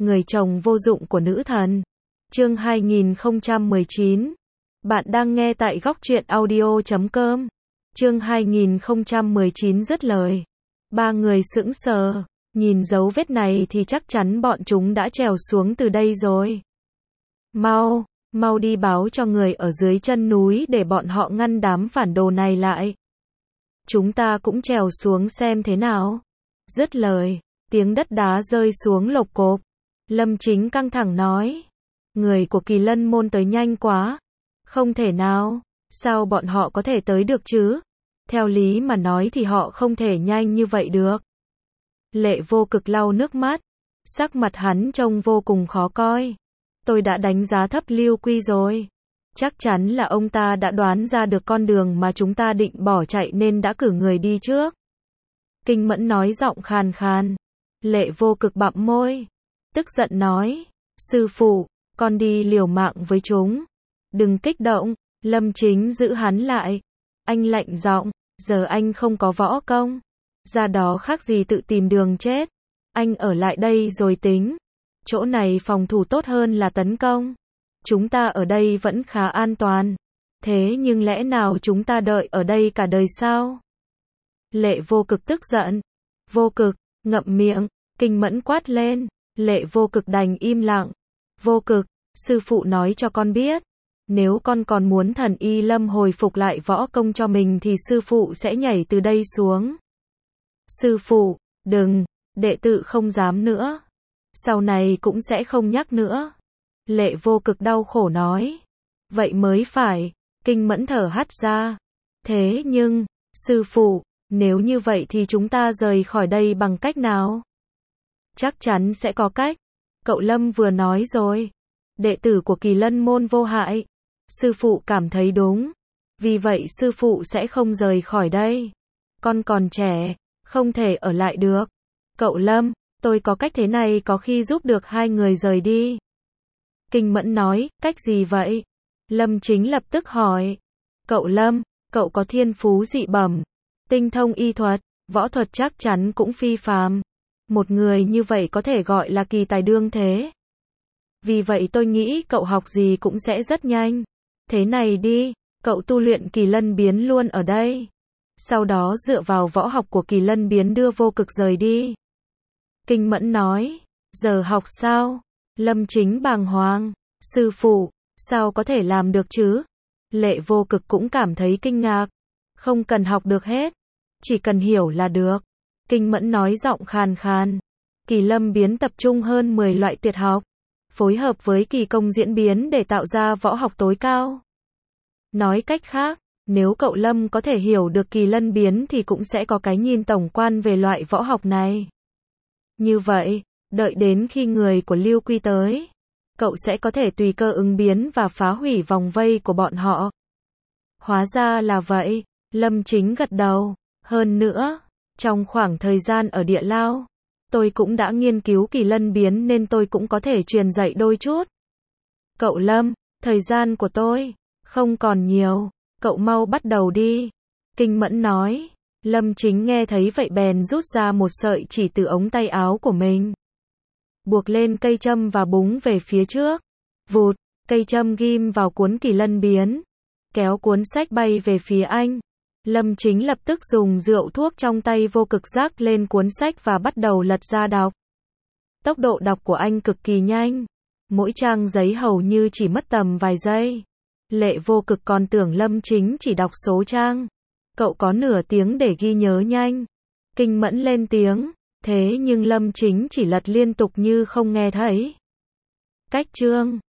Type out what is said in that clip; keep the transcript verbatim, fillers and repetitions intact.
Người chồng vô dụng của nữ thần. Chương hai nghìn không trăm mười chín. Bạn đang nghe tại góc truyện audio chấm com. Chương hai nghìn không trăm mười chín dứt lời. Ba người sững sờ, nhìn dấu vết này thì chắc chắn bọn chúng đã trèo xuống từ đây rồi. Mau, mau đi báo cho người ở dưới chân núi để bọn họ ngăn đám phản đồ này lại. Chúng ta cũng trèo xuống xem thế nào. Dứt lời, tiếng đất đá rơi xuống lộc cộp. Lâm Chính căng thẳng nói. Người của Kỳ Lân môn tới nhanh quá. Không thể nào, sao bọn họ có thể tới được chứ? Theo lý mà nói thì họ không thể nhanh như vậy được. Lệ Vô Cực lau nước mắt. Sắc mặt hắn trông vô cùng khó coi. Tôi đã đánh giá thấp Lưu Quy rồi. Chắc chắn là ông ta đã đoán ra được con đường mà chúng ta định bỏ chạy nên đã cử người đi trước. Kinh Mẫn nói giọng khàn khàn. Lệ Vô Cực bặm môi. Tức giận nói. Sư phụ, con đi liều mạng với chúng. Đừng kích động. Lâm Chính giữ hắn lại. Anh lạnh giọng. Giờ anh không có võ công. Ra đó khác gì tự tìm đường chết. Anh ở lại đây rồi tính. Chỗ này phòng thủ tốt hơn là tấn công. Chúng ta ở đây vẫn khá an toàn. Thế nhưng lẽ nào chúng ta đợi ở đây cả đời sao? Lệ Vô Cực tức giận. Vô Cực, ngậm miệng. Kinh Mẫn quát lên. Lệ Vô Cực đành im lặng. Vô Cực, sư phụ nói cho con biết. Nếu con còn muốn thần Y Lâm hồi phục lại võ công cho mình thì sư phụ sẽ nhảy từ đây xuống. Sư phụ, đừng, đệ tử không dám nữa. Sau này cũng sẽ không nhắc nữa. Lệ Vô Cực đau khổ nói. Vậy mới phải. Kinh Mẫn thở hắt ra. Thế nhưng, sư phụ, nếu như vậy thì chúng ta rời khỏi đây bằng cách nào? Chắc chắn sẽ có cách. Cậu Lâm vừa nói rồi. Đệ tử của Kỳ Lân môn vô hại. Sư phụ cảm thấy đúng. Vì vậy sư phụ sẽ không rời khỏi đây. Con còn trẻ, không thể ở lại được. Cậu Lâm, tôi có cách thế này có khi giúp được hai người rời đi. Kinh Mẫn nói, cách gì vậy? Lâm Chính lập tức hỏi. Cậu Lâm, cậu có thiên phú dị bẩm, tinh thông y thuật, võ thuật chắc chắn cũng phi phàm. Một người như vậy có thể gọi là kỳ tài đương thế. Vì vậy tôi nghĩ cậu học gì cũng sẽ rất nhanh. Thế này đi, cậu tu luyện Kỳ Lân biến luôn ở đây. Sau đó dựa vào võ học của Kỳ Lân biến đưa Vô Cực rời đi. Kinh Mẫn nói, giờ học sao? Lâm Chính bàng hoàng, sư phụ, sao có thể làm được chứ? Lệ Vô Cực cũng cảm thấy kinh ngạc. Không cần học được hết, chỉ cần hiểu là được. Kinh Mẫn nói giọng khàn khàn. Kỳ Lâm biến tập trung hơn mười loại tuyệt học, phối hợp với kỳ công diễn biến để tạo ra võ học tối cao. Nói cách khác, nếu cậu Lâm có thể hiểu được Kỳ Lân biến thì cũng sẽ có cái nhìn tổng quan về loại võ học này. Như vậy, đợi đến khi người của Lưu Quy tới, cậu sẽ có thể tùy cơ ứng biến và phá hủy vòng vây của bọn họ. Hóa ra là vậy, Lâm Chính gật đầu. Hơn nữa, trong khoảng thời gian ở Địa Lao, tôi cũng đã nghiên cứu Kỳ Lân biến nên tôi cũng có thể truyền dạy đôi chút. Cậu Lâm, thời gian của tôi không còn nhiều, cậu mau bắt đầu đi. Kinh Mẫn nói. Lâm Chính nghe thấy vậy bèn rút ra một sợi chỉ từ ống tay áo của mình. Buộc lên cây châm và búng về phía trước. Vụt, cây châm ghim vào cuốn Kỳ Lân biến. Kéo cuốn sách bay về phía anh. Lâm Chính lập tức dùng rượu thuốc trong tay Vô Cực rắc lên cuốn sách và bắt đầu lật ra đọc. Tốc độ đọc của anh cực kỳ nhanh. Mỗi trang giấy hầu như chỉ mất tầm vài giây. Lệ Vô Cực còn tưởng Lâm Chính chỉ đọc số trang. Cậu có nửa tiếng để ghi nhớ nhanh. Kinh Mẫn lên tiếng. Thế nhưng Lâm Chính chỉ lật liên tục như không nghe thấy. Cách chương.